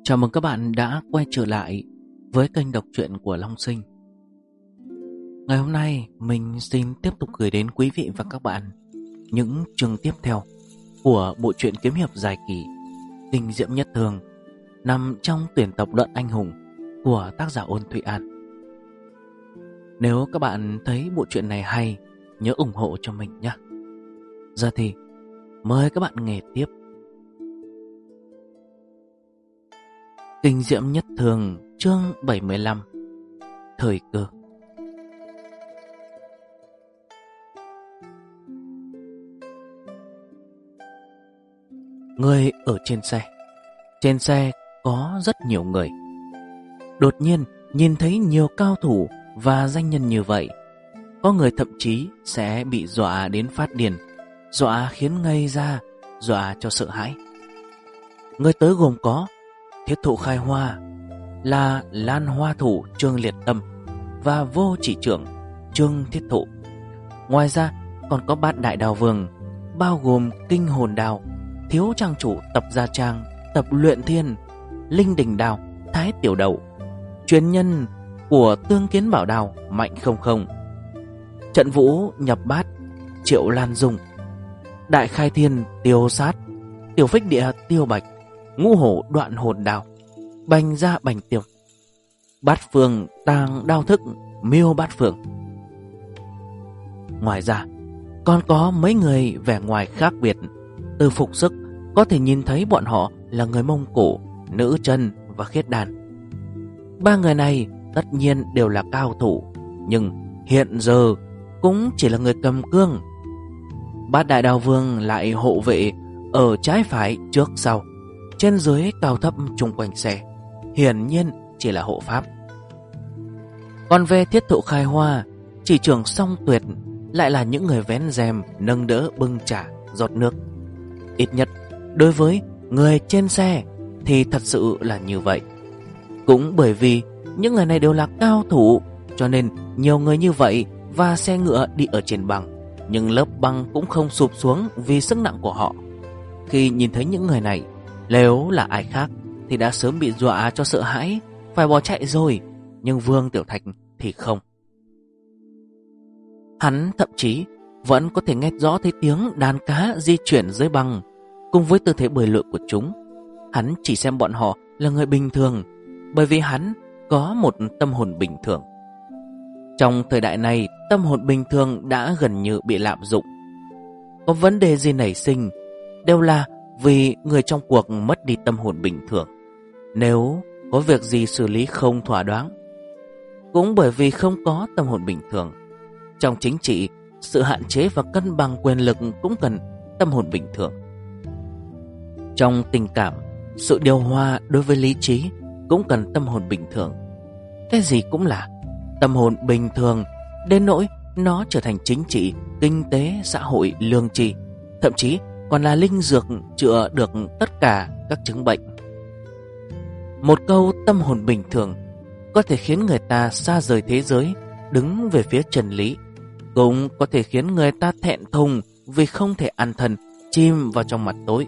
Chào mừng các bạn đã quay trở lại với kênh đọc truyện của Long Sinh. Ngày hôm nay mình xin tiếp tục gửi đến quý vị và các bạn những chương tiếp theo của bộ truyện kiếm hiệp dài kỳ Kinh Diễm Nhất Thường, nằm trong tuyển tập Luận Anh Hùng của tác giả Ôn Thụy An. Nếu các bạn thấy bộ truyện này hay, nhớ ủng hộ cho mình nhé. Giờ thì mời các bạn nghe tiếp. Kinh Diễm Nhất Thường, chương 75. Thời cơ. Người ở trên xe. Trên xe có rất nhiều người. Đột nhiên nhìn thấy nhiều cao thủ và danh nhân như vậy, có người thậm chí sẽ bị dọa đến phát điên, dọa khiến ngây ra, dọa cho sợ hãi. Người tới gồm có Thiết Thụ Khai Hoa là Lan Hoa Thủ Trương Liệt Tâm và Vô Chỉ Trưởng Trương Thiết Thụ. Ngoài ra còn có Bát Đại Đao Vương, bao gồm Kinh Hồn Đao, Thiếu Trang Chủ Tập Gia Trang, Tập Luyện Thiên, Linh Đình Đao, Thái Tiểu Đậu, truyền nhân của Tương Kiến Bảo Đao Mạnh Không Không, Trận Vũ Nhập Bát Triệu Lan Dung, Đại Khai Thiên Tiêu Sát, Tiểu Phích Địa Tiêu Bạch, Ngũ Hổ Đoạn Hồn Đao, Bành Gia Bành Tiêu, Bát Phương Tàng Đao Thức Miêu Bát Phương. Ngoài ra còn có mấy người vẻ ngoài khác biệt. Từ phục sức có thể nhìn thấy bọn họ là người Mông Cổ, Nữ Chân và Khiết Đan. Ba người này tất nhiên đều là cao thủ, nhưng hiện giờ cũng chỉ là người cầm cương. Bát Đại Đao Vương lại hộ vệ ở trái phải trước sau, trên dưới cao thấp chung quanh xe, hiển nhiên chỉ là hộ pháp. Còn về Thiết Thụ Khai Hoa, Chỉ Trưởng Song Tuyệt lại là những người vén rèm nâng đỡ bưng trà giọt nước. Ít nhất đối với người trên xe thì thật sự là như vậy. Cũng bởi vì những người này đều là cao thủ, cho nên nhiều người như vậy và xe ngựa đi ở trên băng, nhưng lớp băng cũng không sụp xuống vì sức nặng của họ. Khi nhìn thấy những người này, nếu là ai khác thì đã sớm bị dọa cho sợ hãi, phải bỏ chạy rồi. Nhưng Vương Tiểu Thạch thì không. Hắn thậm chí vẫn có thể nghe rõ thấy tiếng đàn cá di chuyển dưới băng, cùng với tư thế bơi lội của chúng. Hắn chỉ xem bọn họ là người bình thường, bởi vì hắn có một tâm hồn bình thường. Trong thời đại này, tâm hồn bình thường đã gần như bị lạm dụng. Có vấn đề gì nảy sinh đều là vì người trong cuộc mất đi tâm hồn bình thường. Nếu có việc gì xử lý không thỏa đáng, cũng bởi vì không có tâm hồn bình thường. Trong chính trị, sự hạn chế và cân bằng quyền lực cũng cần tâm hồn bình thường. Trong tình cảm, sự điều hòa đối với lý trí cũng cần tâm hồn bình thường. Cái gì cũng là tâm hồn bình thường, đến nỗi nó trở thành chính trị, kinh tế, xã hội, lương tri, thậm chí còn là linh dược chữa được tất cả các chứng bệnh. Một câu tâm hồn bình thường có thể khiến người ta xa rời thế giới, đứng về phía chân lý, cũng có thể khiến người ta thẹn thùng vì không thể an thân, chìm vào trong mặt tối.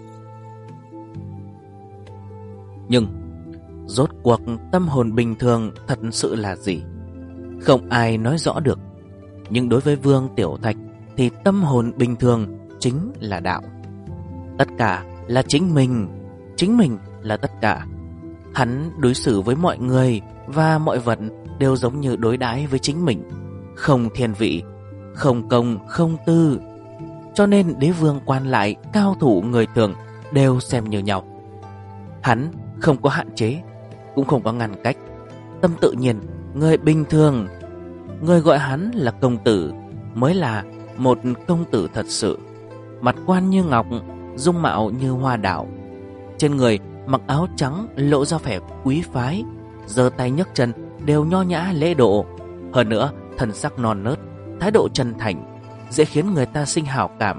Nhưng rốt cuộc tâm hồn bình thường thật sự là gì? Không ai nói rõ được. Nhưng đối với Vương Tiểu Thạch thì tâm hồn bình thường chính là đạo. Tất cả là chính mình là tất cả. Hắn đối xử với mọi người và mọi vật đều giống như đối đãi với chính mình, không thiên vị, không công, không tư. Cho nên đế vương, quan lại, cao thủ, người thường đều xem như nhau. Hắn không có hạn chế, cũng không có ngăn cách. Tâm tự nhiên, người bình thường, người gọi hắn là công tử mới là một công tử thật sự. Mặt quan như ngọc, dung mạo như hoa đảo, trên người mặc áo trắng lộ ra vẻ quý phái, giơ tay nhấc chân đều nho nhã lễ độ. Hơn nữa thần sắc non nớt, thái độ chân thành, dễ khiến người ta sinh hảo cảm.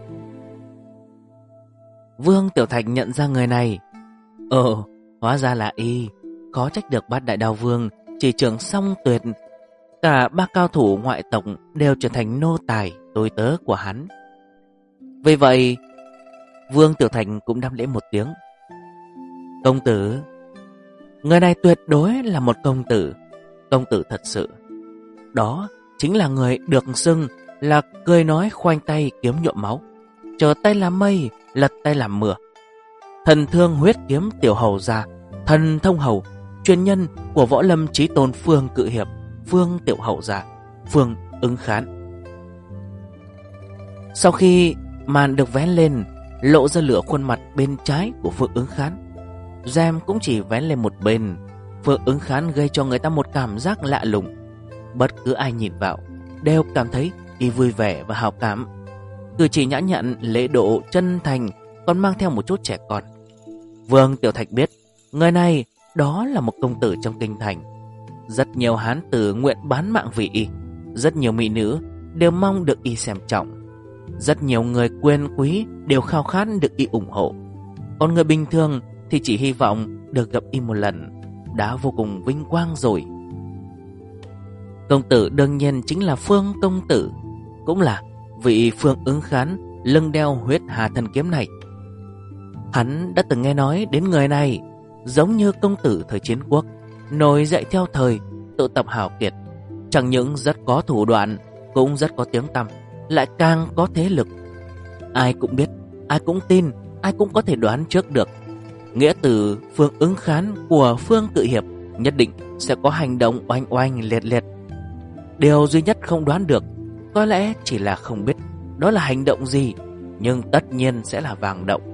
Vương Tiểu Thạch nhận ra người này. Hóa ra là y. Khó trách được Bát Đại Đao Vương, Chỉ Trưởng Song Tuyệt, cả ba cao thủ ngoại tộc đều trở thành nô tài, tôi tớ của hắn. Vì vậy Vương Tiểu Thành cũng đáp lễ một tiếng. Công tử, Người này tuyệt đối là một công tử thật sự. Đó chính là người được xưng là cười nói khoanh tay kiếm nhuộm máu, trở tay làm mây, lật tay làm mưa. Thần thương huyết kiếm tiểu hầu gia, thần thông hầu, truyền nhân của võ lâm chí tôn Phương Cự Hiệp, Phương Tiểu Hầu gia, Phương Ứng Khán. Sau khi màn được vén lên, lộ ra lửa khuôn mặt bên trái của Phương Ứng Khán. Rèm cũng chỉ vén lên một bên. Phương Ứng Khán gây cho người ta một cảm giác lạ lùng. Bất cứ ai nhìn vào đều cảm thấy y vui vẻ và hào cảm. Cử chỉ nhã nhặn, lễ độ, chân thành, còn mang theo một chút trẻ con. Vương Tiểu Thạch biết người này đó là một công tử trong kinh thành. Rất nhiều hán tử nguyện bán mạng vì y. Rất nhiều mỹ nữ đều mong được y xem trọng. Rất nhiều người quyền quý đều khao khát được y ủng hộ. Còn người bình thường thì chỉ hy vọng được gặp y một lần đã vô cùng vinh quang rồi. Công tử đương nhiên chính là Phương công tử, cũng là vị Phương Ứng Khán lưng đeo huyết hà thần kiếm này. Hắn đã từng nghe nói đến người này, giống như công tử thời chiến quốc, nổi dậy theo thời, tụ tập hào kiệt, chẳng những rất có thủ đoạn, cũng rất có tiếng tăm, lại càng có thế lực. Ai cũng biết, ai cũng tin, ai cũng có thể đoán trước được nghĩa từ Phương Ứng Khán của Phương Cự Hiệp nhất định sẽ có hành động oanh oanh liệt liệt. Điều duy nhất không đoán được có lẽ chỉ là không biết đó là hành động gì, nhưng tất nhiên sẽ là vàng động.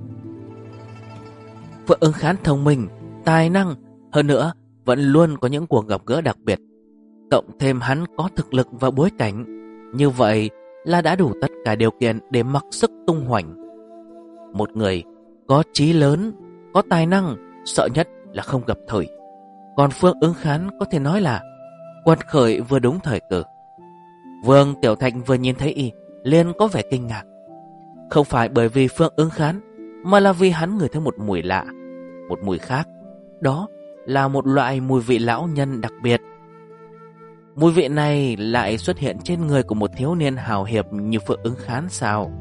Phương Ứng Khán thông minh, tài năng, hơn nữa vẫn luôn có những cuộc gặp gỡ đặc biệt. Cộng thêm hắn có thực lực và bối cảnh, như vậy là đã đủ tất cả điều kiện để mặc sức tung hoành. Một người có chí lớn, có tài năng, sợ nhất là không gặp thời. Còn Phương Ứng Khán có thể nói là quật khởi vừa đúng thời cơ. Vương Tiểu Thạch vừa nhìn thấy y liền có vẻ kinh ngạc. Không phải bởi vì Phương Ứng Khán, mà là vì hắn ngửi thấy một mùi lạ, một mùi khác. Đó là một loại mùi vị lão nhân đặc biệt. Mùi vị này lại xuất hiện trên người của một thiếu niên hào hiệp như Phương Ứng Khán sao?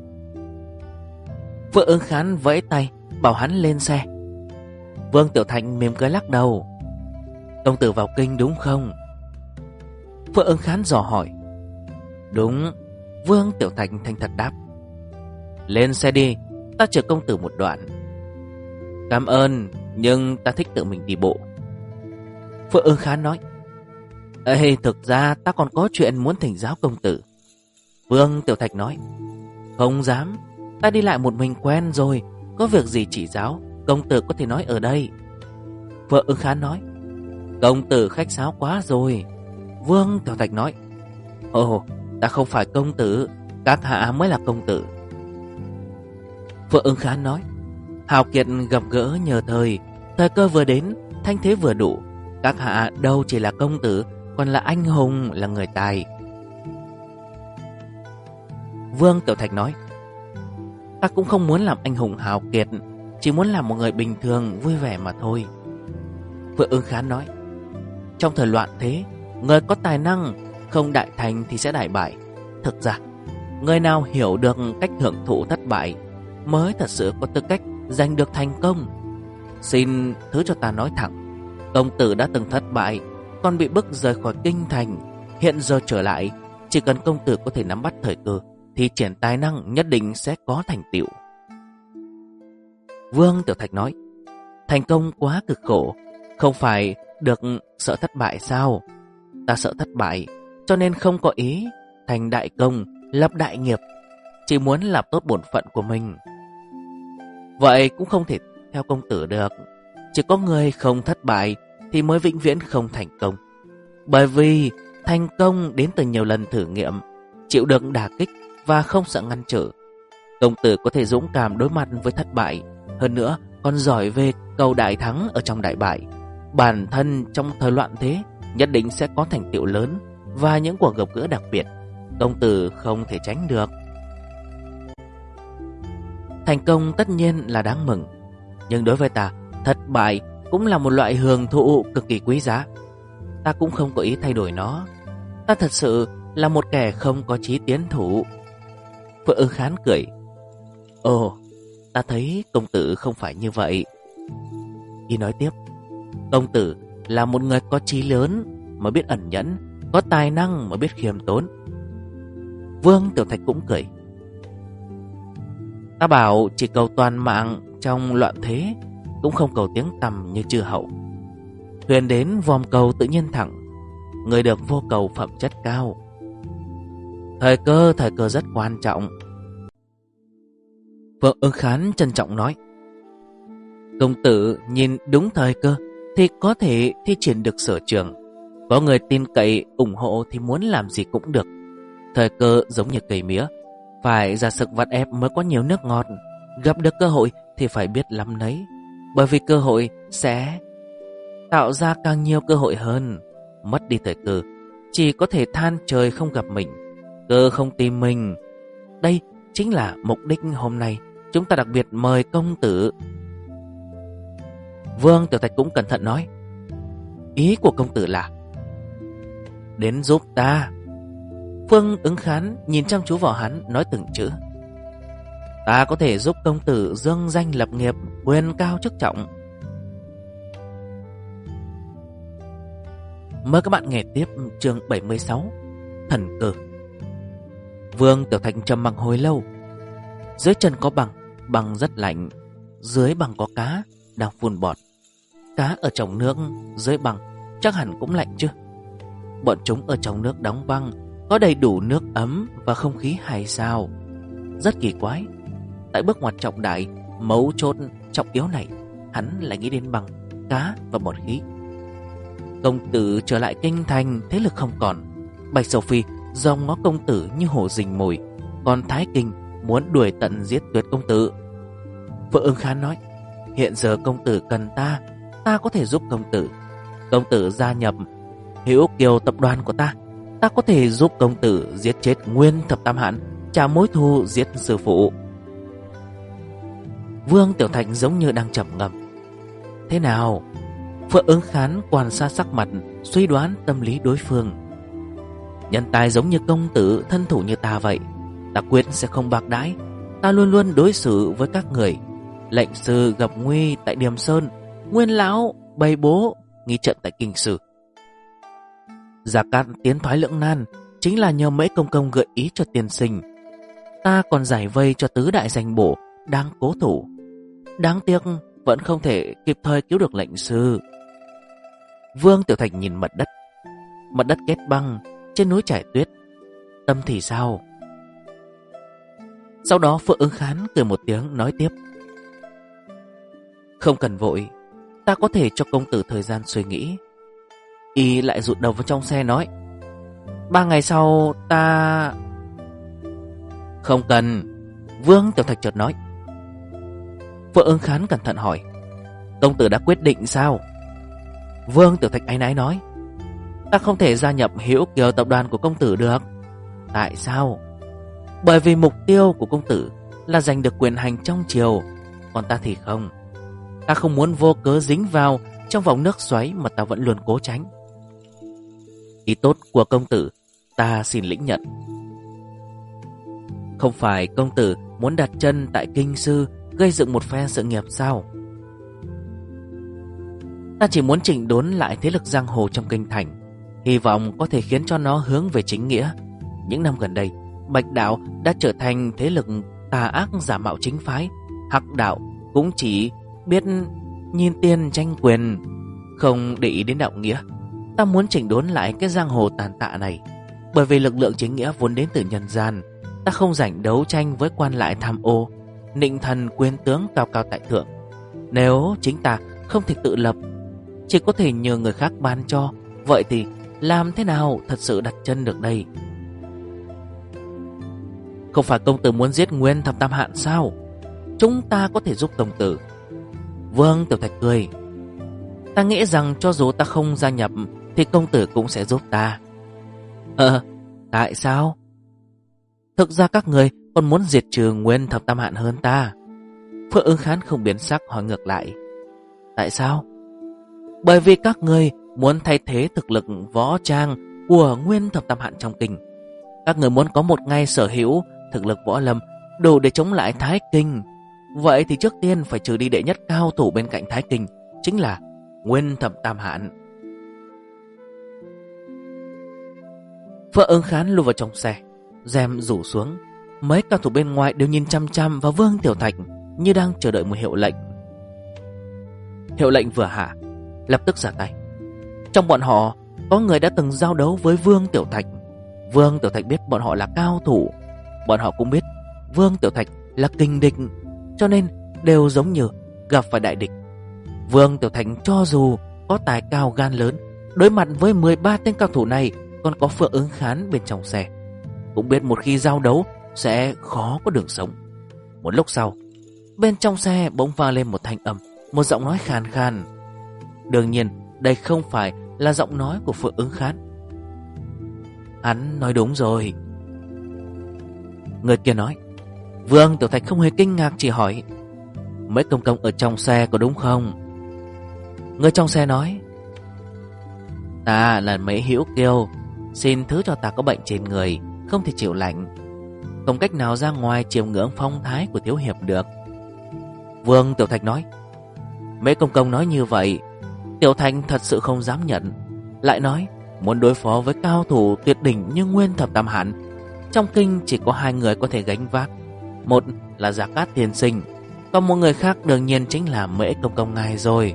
Phương Ứng Khán vẫy tay bảo hắn lên xe. Vương Tiểu Thành mỉm cười lắc đầu. Công tử vào kinh đúng không? Phương Ứng Khán dò hỏi. Đúng. Vương Tiểu Thành thành thật đáp. Lên xe đi, ta chở công tử một đoạn. Cảm ơn, nhưng ta thích tự mình đi bộ. Phương Ứng Khán nói. Ê, thực ra ta còn có chuyện muốn thỉnh giáo công tử. Vương Tiểu Thạch nói. Không dám, ta đi lại một mình quen rồi, có việc gì chỉ giáo, công tử có thể nói ở đây. Vương Ứng Khán nói. Công tử khách sáo quá rồi. Vương Tiểu Thạch nói. Ồ, ta không phải công tử, các hạ mới là công tử. Vương Ứng Khán nói. Hào kiệt gặp gỡ nhờ thời cơ vừa đến, thanh thế vừa đủ. Các hạ đâu chỉ là công tử, còn là anh hùng, là người tài. Vương Tiểu Thạch nói. Ta cũng không muốn làm anh hùng hào kiệt, chỉ muốn làm một người bình thường vui vẻ mà thôi. Vương Ứng Khán nói. Trong thời loạn thế, người có tài năng không đại thành thì sẽ đại bại. Thực ra, người nào hiểu được cách hưởng thụ thất bại mới thật sự có tư cách giành được thành công. Xin thứ cho ta nói thẳng, công tử đã từng thất bại, còn bị bức rời khỏi kinh thành. Hiện giờ trở lại, chỉ cần công tử có thể nắm bắt thời cơ thì triển tài năng nhất định sẽ có thành tựu. Vương Tiểu Thạch nói. Thành công quá cực khổ, không phải được sợ thất bại sao? Ta sợ thất bại, cho nên không có ý thành đại công, lập đại nghiệp, chỉ muốn làm tốt bổn phận của mình. Vậy cũng không thể theo công tử được. Chỉ có người không thất bại thì mới vĩnh viễn không thành công. Bởi vì thành công đến từ nhiều lần thử nghiệm, chịu đựng đả kích và không sợ ngăn trở. Công tử có thể dũng cảm đối mặt với thất bại, hơn nữa còn giỏi về cầu đại thắng ở trong đại bại. Bản thân trong thời loạn thế nhất định sẽ có thành tựu lớn và những cuộc gặp gỡ đặc biệt, công tử không thể tránh được. Thành công tất nhiên là đáng mừng, nhưng đối với ta, thất bại cũng là một loại hưởng thụ cực kỳ quý giá. Ta cũng không có ý thay đổi nó. Ta thật sự là một kẻ không có chí tiến thủ. Phương Ứng Khán cười. Ồ, ta thấy công tử không phải như vậy. Y nói tiếp. Công tử là một người có chí lớn mà biết ẩn nhẫn, có tài năng mà biết khiêm tốn. Vương Tiểu Thạch cũng cười. Ta bảo chỉ cầu toàn mạng trong loạn thế, cũng không cầu tiếng tăm như chư hậu. Thuyền đến vòm cầu tự nhiên thẳng, người được vô cầu phẩm chất cao. Thời cơ rất quan trọng. Vợ Ưng Khán trân trọng nói. Công tử nhìn đúng thời cơ thì có thể thi triển được sở trường. Có người tin cậy ủng hộ thì muốn làm gì cũng được. Thời cơ giống như cây mía, phải ra sức vắt ép mới có nhiều nước ngọt. Gặp được cơ hội thì phải biết lắm lấy, bởi vì cơ hội sẽ tạo ra càng nhiều cơ hội hơn. Mất đi thời cơ, chỉ có thể than trời không gặp mình, cơ không tìm mình. Đây chính là mục đích hôm nay chúng ta đặc biệt mời công tử. Vương Tiểu Thạch cũng cẩn thận nói. Ý của công tử là đến giúp ta. Vương Ứng Khán nhìn chăm chú vào hắn, nói từng chữ. Ta có thể giúp công tử dương danh lập nghiệp, quyền cao chức trọng. Mời các bạn nghe tiếp chương 76, Thần Cơ. Vương Tiểu Thạch trầm mặc hồi lâu. Dưới chân có bằng rất lạnh. Dưới bằng có cá đang phun bọt. Cá ở trong nước, dưới bằng chắc hẳn cũng lạnh chứ. Bọn chúng ở trong nước đóng băng, có đầy đủ nước ấm và không khí hay sao? Rất kỳ quái. Tại bước ngoặt trọng đại, mấu chốt trọng yếu này, hắn lại nghĩ đến bằng, cá và bọt khí. Công tử trở lại kinh thành, thế lực không còn. Bạch Sầu Phi dòm ngó công tử như hổ rình mồi, còn Thái Kinh muốn đuổi tận giết tuyệt công tử. Vợ Ưng Khán nói. Hiện giờ công tử cần ta có thể giúp công tử. Công tử gia nhập Hữu Kiều tập đoàn của ta có thể giúp công tử giết chết Nguyên Thập Tam Hãn, trả mối thù giết sư phụ. Vương Tiểu Thạch giống như đang trầm ngâm. Thế nào? Phượng Ứng Khán quan sát sắc mặt, suy đoán tâm lý đối phương. Nhân tài giống như công tử, thân thủ như ta vậy, ta quyết sẽ không bạc đãi. Ta luôn luôn đối xử với các người. Lệnh sư gặp nguy tại Điềm Sơn, Nguyên lão bày bố nghi trận tại Kinh Sư. Gia Cát tiến thoái lưỡng nan chính là nhờ mấy công công gợi ý cho tiên sinh. Ta còn giải vây cho tứ đại danh bổ đang cố thủ. Đáng tiếc vẫn không thể kịp thời cứu được lệnh sư. Vương Tiểu Thạch nhìn mặt đất kết băng, trên núi trải tuyết. Tâm thì sao? Sau đó Phượng Ứng Khán cười một tiếng nói tiếp. Không cần vội, ta có thể cho công tử thời gian suy nghĩ. Y lại rụt đầu vào trong xe nói. 3 ngày sau ta... Không cần. Vương Tiểu Thạch chợt nói. Phượng Ứng Khán cẩn thận hỏi. Công tử đã quyết định sao? Vương Tiểu Thạch áy náy nói. Ta không thể gia nhập Hữu Kiều tập đoàn của công tử được. Tại sao? Bởi vì mục tiêu của công tử là giành được quyền hành trong triều, còn ta thì không. Ta không muốn vô cớ dính vào trong vòng nước xoáy mà ta vẫn luôn cố tránh. Ý tốt của công tử ta xin lĩnh nhận. Không phải công tử muốn đặt chân tại Kinh Sư, gây dựng một phe sự nghiệp sao? Ta chỉ muốn chỉnh đốn lại thế lực giang hồ trong kinh thành, hy vọng có thể khiến cho nó hướng về chính nghĩa. Những năm gần đây, Bạch đạo đã trở thành thế lực tà ác giả mạo chính phái. Hắc đạo cũng chỉ biết nhìn tiền tranh quyền, không để ý đến đạo nghĩa. Ta muốn chỉnh đốn lại cái giang hồ tàn tạ này, bởi vì lực lượng chính nghĩa vốn đến từ nhân gian. Ta không rảnh đấu tranh với quan lại tham ô, nịnh thần quyền tướng cao cao tại thượng. Nếu chính ta không thể tự lập, chỉ có thể nhờ người khác ban cho, vậy thì làm thế nào thật sự đặt chân được đây? Không phải công tử muốn giết Nguyên Thập Tam Hãn sao? Chúng ta có thể giúp công tử. Vương Tiểu Thạch cười. Ta nghĩ rằng cho dù ta không gia nhập thì công tử cũng sẽ giúp ta. Tại sao? Thực ra các người còn muốn diệt trừ Nguyên Thập Tam Hãn hơn ta. Phượng Ứng Khán không biến sắc hỏi ngược lại. Tại sao? Bởi vì các người muốn thay thế thực lực võ trang của Nguyên Thập Tam Hãn trong kinh. Các người muốn có một ngày sở hữu thực lực võ lâm đủ để chống lại Thái Kinh. Vậy thì trước tiên phải trừ đi đệ nhất cao thủ bên cạnh Thái Kinh, chính là Nguyên Thập Tam Hạn. Phượng Ứng Khán lùi vào trong xe, rèm rủ xuống. Mấy cao thủ bên ngoài đều nhìn chăm chăm vào Vương Tiểu Thạch như đang chờ đợi một hiệu lệnh. Hiệu lệnh vừa hạ, lập tức ra tay. Trong bọn họ có người đã từng giao đấu với Vương Tiểu Thạch. Vương Tiểu Thạch biết bọn họ là cao thủ, bọn họ cũng biết Vương Tiểu Thạch là kình địch, cho nên đều giống như gặp phải đại địch. Vương Tiểu Thạch cho dù có tài cao gan lớn, đối mặt với 13 tên cao thủ này, còn có Phượng Ứng Khán bên trong xe, cũng biết một khi giao đấu sẽ khó có đường sống. Một lúc sau, bên trong xe bỗng vang lên một thanh âm, một giọng nói khàn khàn. Đương nhiên đây không phải là giọng nói của Phượng Ứng Khán. Hắn nói đúng rồi. Người kia nói. Vương Tiểu Thạch không hề kinh ngạc, chỉ hỏi: Mấy công công ở trong xe có đúng không? Người trong xe nói: Ta là Mễ Hữu Kiêu, xin thứ cho ta có bệnh trên người, không thể chịu lạnh, không cách nào ra ngoài chiêm ngưỡng phong thái của thiếu hiệp được. Vương Tiểu Thạch nói: Mễ công công nói như vậy, Tiểu Thạch thật sự không dám nhận. Lại nói muốn đối phó với cao thủ tuyệt đỉnh như Nguyên Thập Tam Hạn, trong kinh chỉ có 2 người có thể gánh vác. Một là Gia Cát Tiên Sinh, còn một người khác đương nhiên chính là Mễ công công ngài rồi.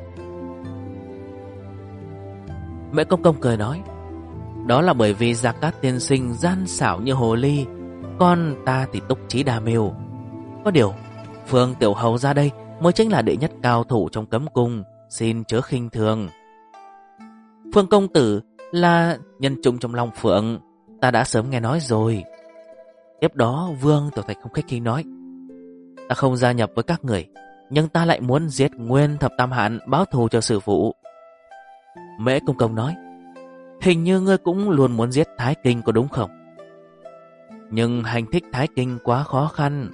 Mễ công công cười nói: Đó là bởi vì Gia Cát Tiên Sinh gian xảo như hồ ly, còn ta thì túc trí đa mưu. Có điều Phương Tiểu Hầu ra đây mới chính là đệ nhất cao thủ trong cấm cung, xin chớ khinh thường. Phương công tử là nhân trung trong lòng Phượng, ta đã sớm nghe nói rồi. Tiếp đó Vương Tiểu Thạch không khách khí nói: Ta không gia nhập với các người, nhưng ta lại muốn giết Nguyên Thập Tam Hạn báo thù cho sư phụ. Mễ công công nói: Hình như ngươi cũng luôn muốn giết Thái Kinh có đúng không? Nhưng hành thích Thái Kinh quá khó khăn.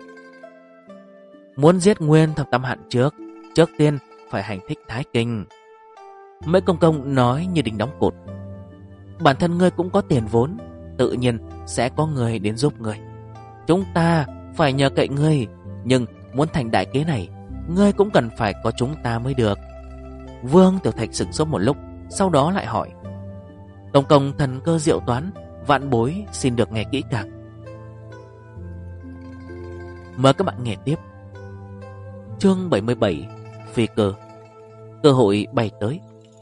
Muốn giết Nguyên Thập Tam Hạn trước tiên phải hành thích Thái Kinh. Mễ công công nói như đinh đóng cột: Bản thân ngươi cũng có tiền vốn, tự nhiên sẽ có người đến giúp ngươi. Chúng ta phải nhờ cậy ngươi, nhưng muốn thành đại kế này, ngươi cũng cần phải có chúng ta mới được. Vương Tiểu Thạch sửng sốt một lúc, sau đó lại hỏi: Công công thần cơ diệu toán, vạn bối xin được nghe kỹ càng. Mời các bạn nghe tiếp. Chương 77: Phi cơ. Cơ hội bay tới.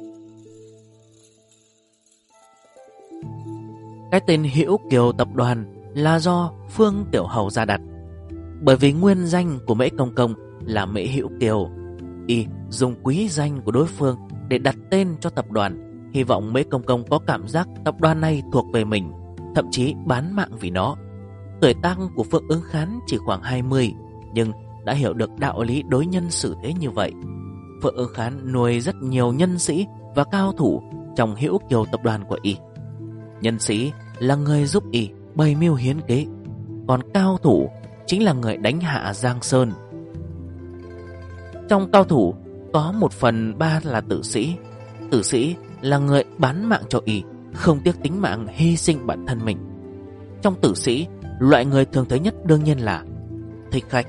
Cái tên Hữu Kiều tập đoàn là do Phương Tiểu Hầu ra đặt. Bởi vì nguyên danh của Mễ công công là Mễ Hữu Kiều, y dùng quý danh của đối phương để đặt tên cho tập đoàn, hy vọng Mễ công công có cảm giác tập đoàn này thuộc về mình, thậm chí bán mạng vì nó. Tuổi tác của Phượng Ứng Khán chỉ khoảng 20, nhưng đã hiểu được đạo lý đối nhân xử thế như vậy. Phượng Ứng Khán nuôi rất nhiều nhân sĩ và cao thủ trong Hữu Kiều tập đoàn của y. Nhân sĩ là người giúp y bày mưu hiến kế, còn cao thủ chính là người đánh hạ Giang Sơn. Trong cao thủ có 1/3 là tử sĩ. Tử sĩ là người bán mạng cho y, không tiếc tính mạng hy sinh bản thân mình. Trong tử sĩ, loại người thường thấy nhất đương nhiên là thích khách.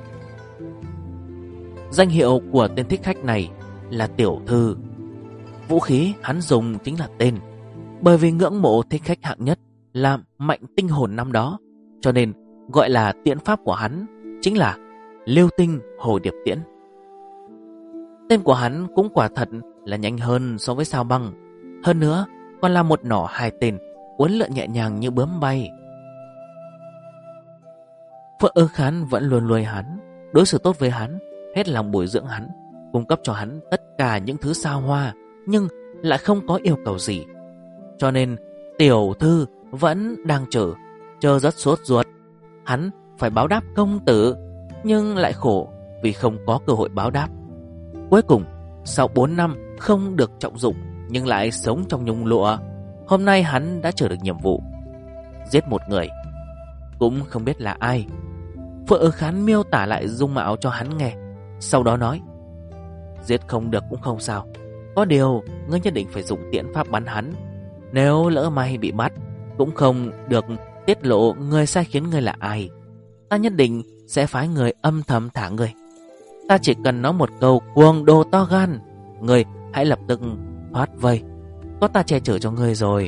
Danh hiệu của tên thích khách này là tiểu thư. Vũ khí hắn dùng chính là tên. Bởi vì ngưỡng mộ thích khách hạng nhất là Mạnh Tinh Hồn năm đó, cho nên gọi là tiễn pháp của hắn chính là Liêu Tinh Hồ Điệp Tiễn. Tên của hắn cũng quả thật là nhanh hơn so với Sao Băng, hơn nữa còn là một nỏ 2 tên, uốn lượn nhẹ nhàng như bướm bay. Phượng Ứng Khán vẫn luôn nuôi hắn, đối xử tốt với hắn, hết lòng bồi dưỡng hắn, cung cấp cho hắn tất cả những thứ xa hoa, nhưng lại không có yêu cầu gì. Cho nên tiểu thư vẫn đang chờ rất sốt ruột. Hắn phải báo đáp công tử, nhưng lại khổ vì không có cơ hội báo đáp. Cuối cùng sau 4 năm không được trọng dụng, nhưng lại sống trong nhung lụa, hôm nay hắn đã chờ được nhiệm vụ, giết một người, cũng không biết là ai. Phượng Ứng Khán miêu tả lại dung mạo cho hắn nghe, sau đó nói: Giết không được cũng không sao, có điều ngươi nhất định phải dùng tiễn pháp bắn hắn. Nếu lỡ may bị bắt, cũng không được tiết lộ người sai khiến ngươi là ai. Ta nhất định sẽ phái người âm thầm thả ngươi. Ta chỉ cần nói một câu cuồng đồ to gan, ngươi hãy lập tức thoát vây, có ta che chở cho ngươi rồi.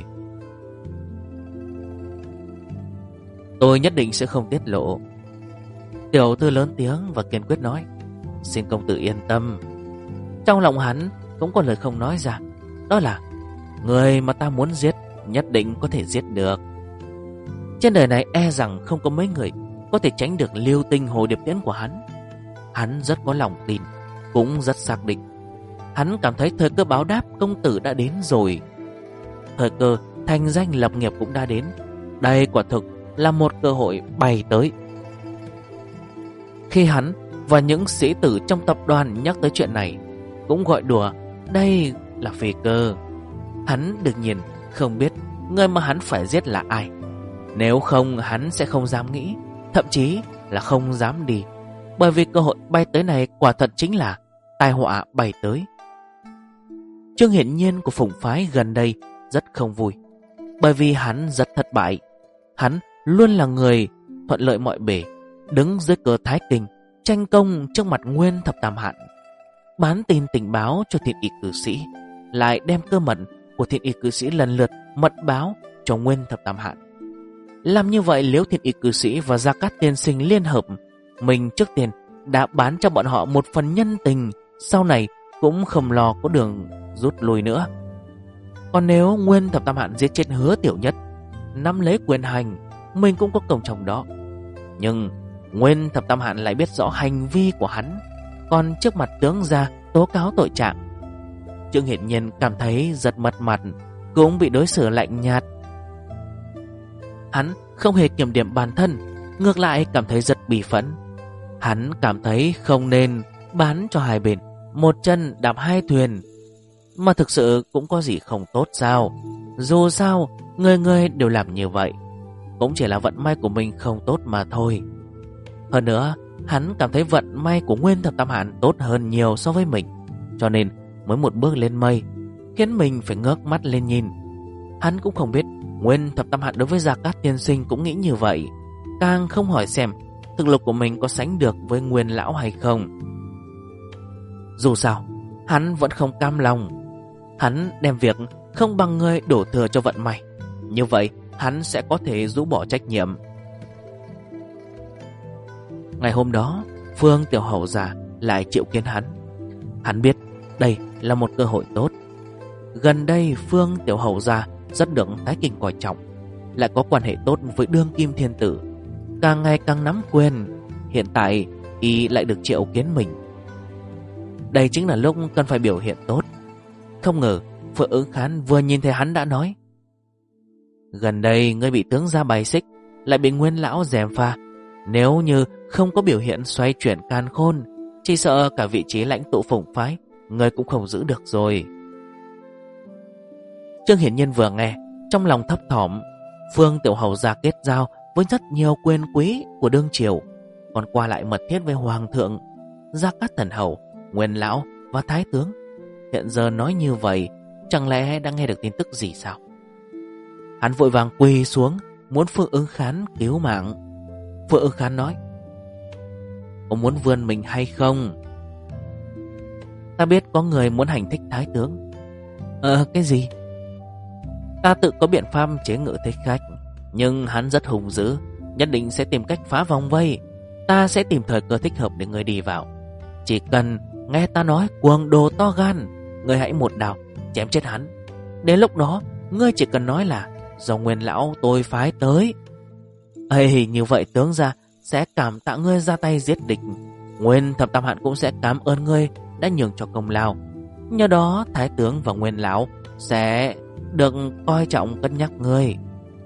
Tôi nhất định sẽ không tiết lộ. Tiểu thư lớn tiếng và kiên quyết nói. Xin công tử yên tâm. Trong lòng hắn cũng có lời không nói ra, đó là người mà ta muốn giết nhất định có thể giết được. Trên đời này e rằng không có mấy người có thể tránh được lưu tinh hồ điệp tiễn của hắn. Hắn rất có lòng tin, cũng rất xác định. Hắn cảm thấy thời cơ báo đáp công tử đã đến rồi. Thời cơ thành danh lập nghiệp cũng đã đến. Đây quả thực là một cơ hội bay tới. Khi hắn và những sĩ tử trong tập đoàn nhắc tới chuyện này, cũng gọi đùa đây là phi cơ. Hắn đương nhiên không biết người mà hắn phải giết là ai. Nếu không hắn sẽ không dám nghĩ, thậm chí là không dám đi. Bởi vì cơ hội bay tới này quả thật chính là tai họa bay tới. Trương Hiển Nhiên của Phụng phái gần đây rất không vui, bởi vì hắn rất thất bại. Hắn luôn là người thuận lợi mọi bề, đứng dưới cờ Thái Kinh, tranh công trước mặt Nguyên Thập Tam Hạn, bán tin tình báo cho Thiên Y cư sĩ, lại đem cơ mật của Thiên Y cư sĩ lần lượt mật báo cho Nguyên Thập Tam Hạn. Làm như vậy, nếu Thiên Y cư sĩ và Gia Cát tiên sinh liên hợp, mình trước tiên đã bán cho bọn họ một phần nhân tình, sau này cũng không lo có đường rút lui nữa. Còn nếu Nguyên Thập Tam Hạn giết chết Hứa Tiểu Nhất, nắm lấy quyền hành, mình cũng có công trong đó. Nhưng Nguyên Thập Tam Hạn lại biết rõ hành vi của hắn, còn trước mặt tướng gia tố cáo tội trạng. Trương Hiển Nhiên cảm thấy rất mất mặt, cũng bị đối xử lạnh nhạt. Hắn không hề kiểm điểm bản thân, ngược lại cảm thấy rất bỉ phẫn. Hắn cảm thấy không nên bán cho hai bên, một chân đạp hai thuyền. Mà thực sự cũng có gì không tốt sao? Dù sao, người người đều làm như vậy, cũng chỉ là vận may của mình không tốt mà thôi. Hơn nữa, hắn cảm thấy vận may của Nguyên Thập Tam Hạn tốt hơn nhiều so với mình, cho nên mới một bước lên mây, khiến mình phải ngước mắt lên nhìn. Hắn cũng không biết Nguyên Thập Tam Hạn đối với Gia Cát tiên sinh cũng nghĩ như vậy, càng không hỏi xem thực lực của mình có sánh được với Nguyên lão hay không. Dù sao, hắn vẫn không cam lòng. Hắn đem việc không bằng người đổ thừa cho vận may, như vậy hắn sẽ có thể rũ bỏ trách nhiệm. Ngày hôm đó, Phương Tiểu Hầu già lại triệu kiến hắn. Hắn biết đây là một cơ hội tốt. Gần đây Phương Tiểu Hầu già rất được Thái Kinh coi trọng, lại có quan hệ tốt với đương kim thiên tử, càng ngày càng nắm quyền. Hiện tại y lại được triệu kiến mình. Đây chính là lúc cần phải biểu hiện tốt. Không ngờ Phượng Ứng Khán vừa nhìn thấy hắn đã nói: gần đây ngươi bị tướng gia bài xích, lại bị Nguyên lão gièm pha. Nếu như không có biểu hiện xoay chuyển càn khôn, chỉ sợ cả vị trí lãnh tụ Phụng phái ngươi cũng không giữ được rồi. Trương Hiển Nhiên vừa nghe, trong lòng thấp thỏm. Phương Tiểu Hầu gia kết giao với rất nhiều quyền quý của đương triều, còn qua lại mật thiết với Hoàng thượng, Gia Cát Thần Hầu, Nguyên lão và Thái tướng. Hiện giờ nói như vậy, chẳng lẽ đã nghe được tin tức gì sao? Hắn vội vàng quỳ xuống, muốn Phương Ứng Khán cứu mạng. Phương Ứng Khán nói: có muốn vươn mình hay không? Ta biết có người muốn hành thích Thái tướng. Cái gì? Ta tự có biện pháp chế ngự thích khách, nhưng hắn rất hung dữ, nhất định sẽ tìm cách phá vòng vây. Ta sẽ tìm thời cơ thích hợp để ngươi đi vào. Chỉ cần nghe ta nói cuồng đồ to gan, ngươi hãy một đao chém chết hắn. Đến lúc đó ngươi chỉ cần nói là do Nguyên lão tôi phái tới. Như vậy tướng gia sẽ cảm tạ ngươi ra tay giết địch. Nguyên Thập Tam Hạn cũng sẽ cảm ơn ngươi đã nhường cho công lao. Nhờ đó Thái tướng và Nguyên lão sẽ được coi trọng cân nhắc ngươi.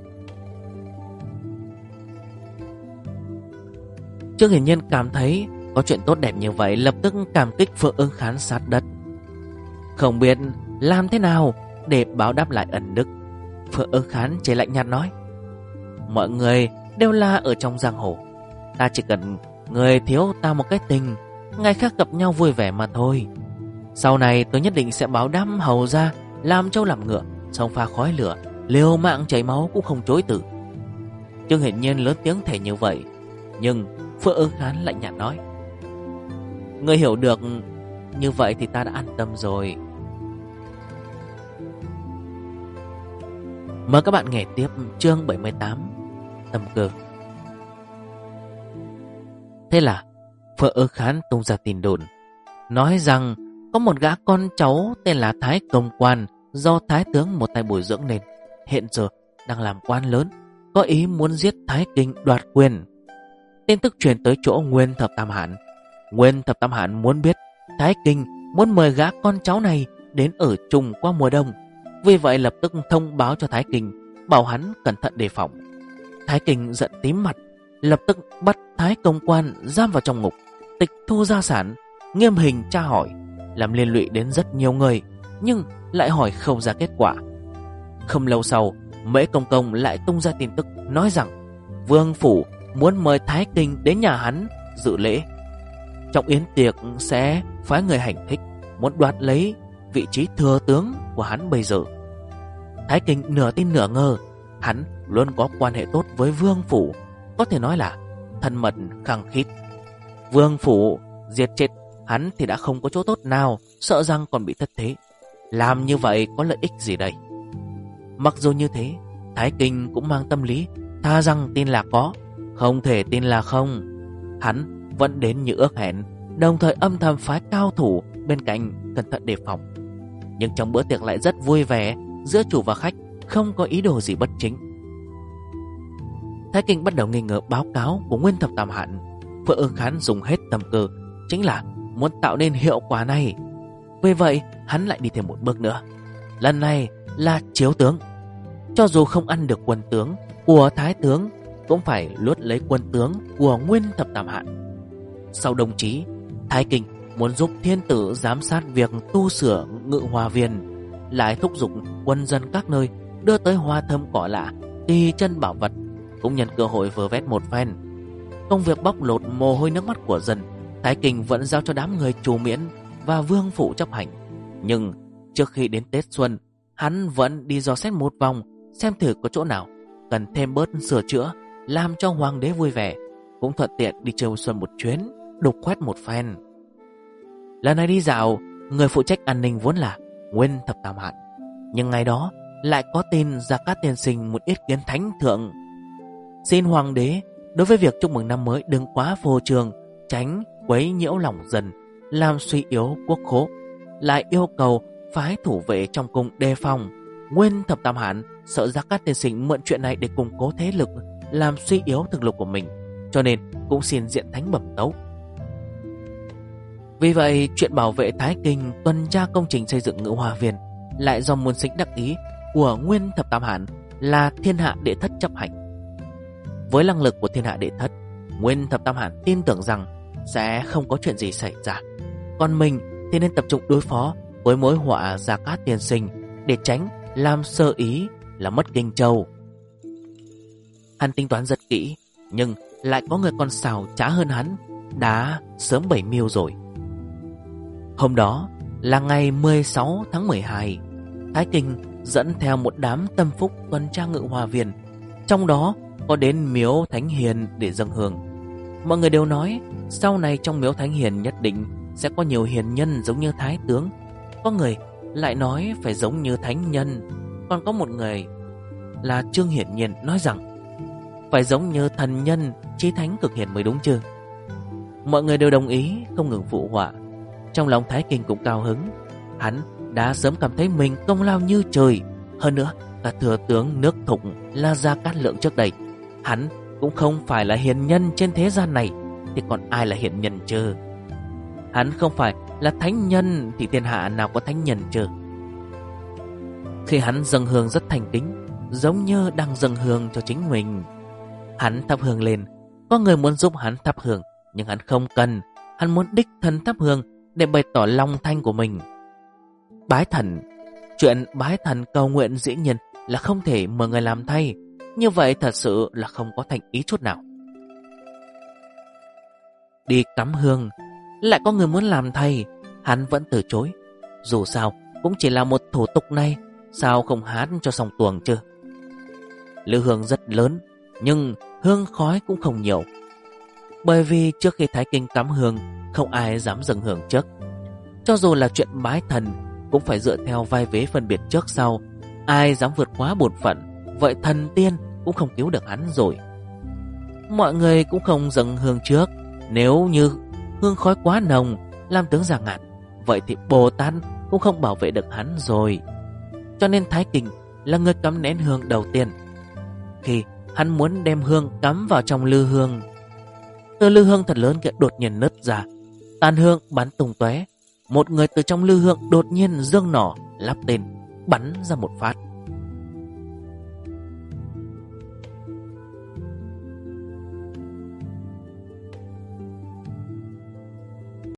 Trương Hiển Nhiên cảm thấy có chuyện tốt đẹp như vậy, lập tức cảm kích Phượng Ứng Khán sát đất. Không biết làm thế nào để báo đáp lại ân đức, Phượng Ứng Khán chỉ lạnh nhạt nói: mọi người đều là ở trong giang hồ, ta chỉ cần người thiếu ta một cái tình, ngày khác gặp nhau vui vẻ mà thôi. Sau này tôi nhất định sẽ báo đáp Hầu gia, làm trâu làm ngựa, xông pha khói lửa, liều mạng chảy máu cũng không chối từ. Trương Hiển Nhiên lớn tiếng thể như vậy, nhưng Phượng Ứng Khán lạnh nhạt nói: người hiểu được như vậy thì ta đã an tâm rồi. Mời các bạn nghe tiếp chương 78, Tâm Cơ. Thế là Phượng Ưng Khán tung ra tin đồn, nói rằng có một gã con cháu tên là Thái Công Quan do Thái tướng một tay bồi dưỡng nên, hiện giờ đang làm quan lớn, có ý muốn giết Thái Kinh đoạt quyền. Tin tức truyền tới chỗ Nguyên Thập Tam Hán. Nguyên Thập Tam Hán muốn biết Thái Kinh muốn mời gã con cháu này đến ở chung qua mùa đông, vì vậy lập tức thông báo cho Thái Kinh, bảo hắn cẩn thận đề phòng. Thái Kinh giận tím mặt, lập tức bắt Thái Công Quan giam vào trong ngục, tịch thu gia sản, nghiêm hình tra hỏi, làm liên lụy đến rất nhiều người, nhưng lại hỏi không ra kết quả. Không lâu sau, Mễ Công Công lại tung ra tin tức nói rằng Vương phủ muốn mời Thái Kinh đến nhà hắn dự lễ. Trong yến tiệc sẽ phái người hành thích, muốn đoạt lấy vị trí thừa tướng của hắn bây giờ. Thái Kinh nửa tin nửa ngờ, hắn luôn có quan hệ tốt với Vương phủ, có thể nói là thân mật khăng khít. Vương phủ diệt chết hắn thì đã không có chỗ tốt nào, sợ rằng còn bị thất thế. Làm như vậy có lợi ích gì đây? Mặc dù như thế, Thái Kinh cũng mang tâm lý tha rằng tin là có, không thể tin là không. Hắn vẫn đến như ước hẹn, đồng thời âm thầm phái cao thủ bên cạnh cẩn thận đề phòng. Nhưng trong bữa tiệc lại rất vui vẻ, giữa chủ và khách không có ý đồ gì bất chính. Thái Kinh bắt đầu nghi ngờ báo cáo của Nguyên Thập Tam Hán. Phượng Ưng Khán dùng hết tâm cơ, chính là muốn tạo nên hiệu quả này. Vì vậy hắn lại đi thêm một bước nữa, lần này là chiếu tướng. Cho dù không ăn được quân tướng của Thái tướng, cũng phải luốt lấy quân tướng của Nguyên Thập Tam Hán. Sau đồng chí, Thái Kinh muốn giúp thiên tử giám sát việc tu sửa Ngự Hoa Viên, lại thúc giục quân dân các nơi đưa tới hoa thơm cỏ lạ, kỳ chân bảo vật, cũng nhân cơ hội vơ vét một phen. Công việc bóc lột mồ hôi nước mắt của dân, Thái Kinh vẫn giao cho đám người Chu Miễn và Vương phủ chấp hành. Nhưng trước khi đến Tết Xuân, hắn vẫn đi dò xét một vòng, xem thử có chỗ nào cần thêm bớt sửa chữa, làm cho hoàng đế vui vẻ, cũng thuận tiện đi chơi xuân một chuyến, đục khoét một phen. Lần này đi dạo, người phụ trách an ninh vốn là Nguyên Thập Tam Hán, nhưng ngày đó lại có tin Gia Cát tiên sinh một ý kiến thánh thượng, xin hoàng đế đối với việc chúc mừng năm mới đừng quá phô trương, tránh quấy nhiễu lòng dân, làm suy yếu quốc khố, lại yêu cầu phái thủ vệ trong cung đề phòng. Nguyên Thập Tam Hán sợ Gia Cát tiên sinh mượn chuyện này để củng cố thế lực, làm suy yếu thực lực của mình, cho nên cũng xin diện thánh bẩm tấu. Vì vậy, chuyện bảo vệ Thái Kinh tuần tra công trình xây dựng Ngự Hoa Viên lại do muôn sinh đắc ý của Nguyên Thập Tam Hán là Thiên Hạ Đệ Thất chấp hành. Với năng lực của Thiên Hạ Đệ Thất, Nguyên Thập Tam Hán tin tưởng rằng sẽ không có chuyện gì xảy ra, còn mình thì nên tập trung đối phó với mối họa Gia Cát tiên sinh, để tránh làm sơ ý là mất Kinh Châu. Hắn tính toán rất kỹ, nhưng lại có người còn xảo trá hơn hắn, đã sớm bày mưu rồi. Hôm đó là ngày 16 tháng 12, Thái Kinh dẫn theo một đám tâm phúc tuần tra Ngự Hoa Viên, trong đó có đến miếu Thánh Hiền để dâng hương. Mọi người đều nói sau này trong miếu Thánh Hiền nhất định sẽ có nhiều hiền nhân giống như Thái tướng. Có người lại nói phải giống như thánh nhân, còn có một người là Trương Hiển Nhiên nói rằng phải giống như thần nhân chí thánh cực hiền mới đúng chứ. Mọi người đều đồng ý, không ngừng phụ họa. Trong lòng Thái Kinh cũng cao hứng, hắn đã sớm cảm thấy mình công lao như trời. Hơn nữa, cả thừa tướng nước Thục là Gia Cát Lượng trước đây, hắn cũng không phải là hiền nhân trên thế gian này, thì còn ai là hiền nhân chứ? Hắn không phải là thánh nhân thì thiên hạ nào có thánh nhân chứ? Khi hắn dâng hương rất thành kính, giống như đang dâng hương cho chính mình. Hắn thắp hương lên, có người muốn giúp hắn thắp hương, nhưng hắn không cần. Hắn muốn đích thân thắp hương để bày tỏ lòng thanh của mình. Bái thần, chuyện bái thần cầu nguyện dĩ nhiên là không thể mời người làm thay. Như vậy thật sự là không có thành ý chút nào. Đi cắm hương, lại có người muốn làm thay, hắn vẫn từ chối. Dù sao cũng chỉ là một thủ tục này, sao không hát cho xong tuồng chứ? Lư hương rất lớn, nhưng hương khói cũng không nhiều. Bởi vì trước khi Thái Kinh cắm hương, không ai dám dâng hương trước. Cho dù là chuyện bái thần, cũng phải dựa theo vai vế phân biệt trước sau. Ai dám vượt quá bổn phận vậy thần tiên cũng không cứu được hắn rồi. Mọi người cũng không dâng hương trước. Nếu như hương khói quá nồng làm tướng già ngạt, vậy thì Bồ Tát cũng không bảo vệ được hắn rồi. Cho nên Thái Kình là người cắm nén hương đầu tiên. Khi hắn muốn đem hương cắm vào trong lư hương, từ lư hương thật lớn kia đột nhiên nứt ra, tàn hương bắn tung tóe. Một người từ trong lư hương đột nhiên giương nỏ lắp tên, bắn ra một phát.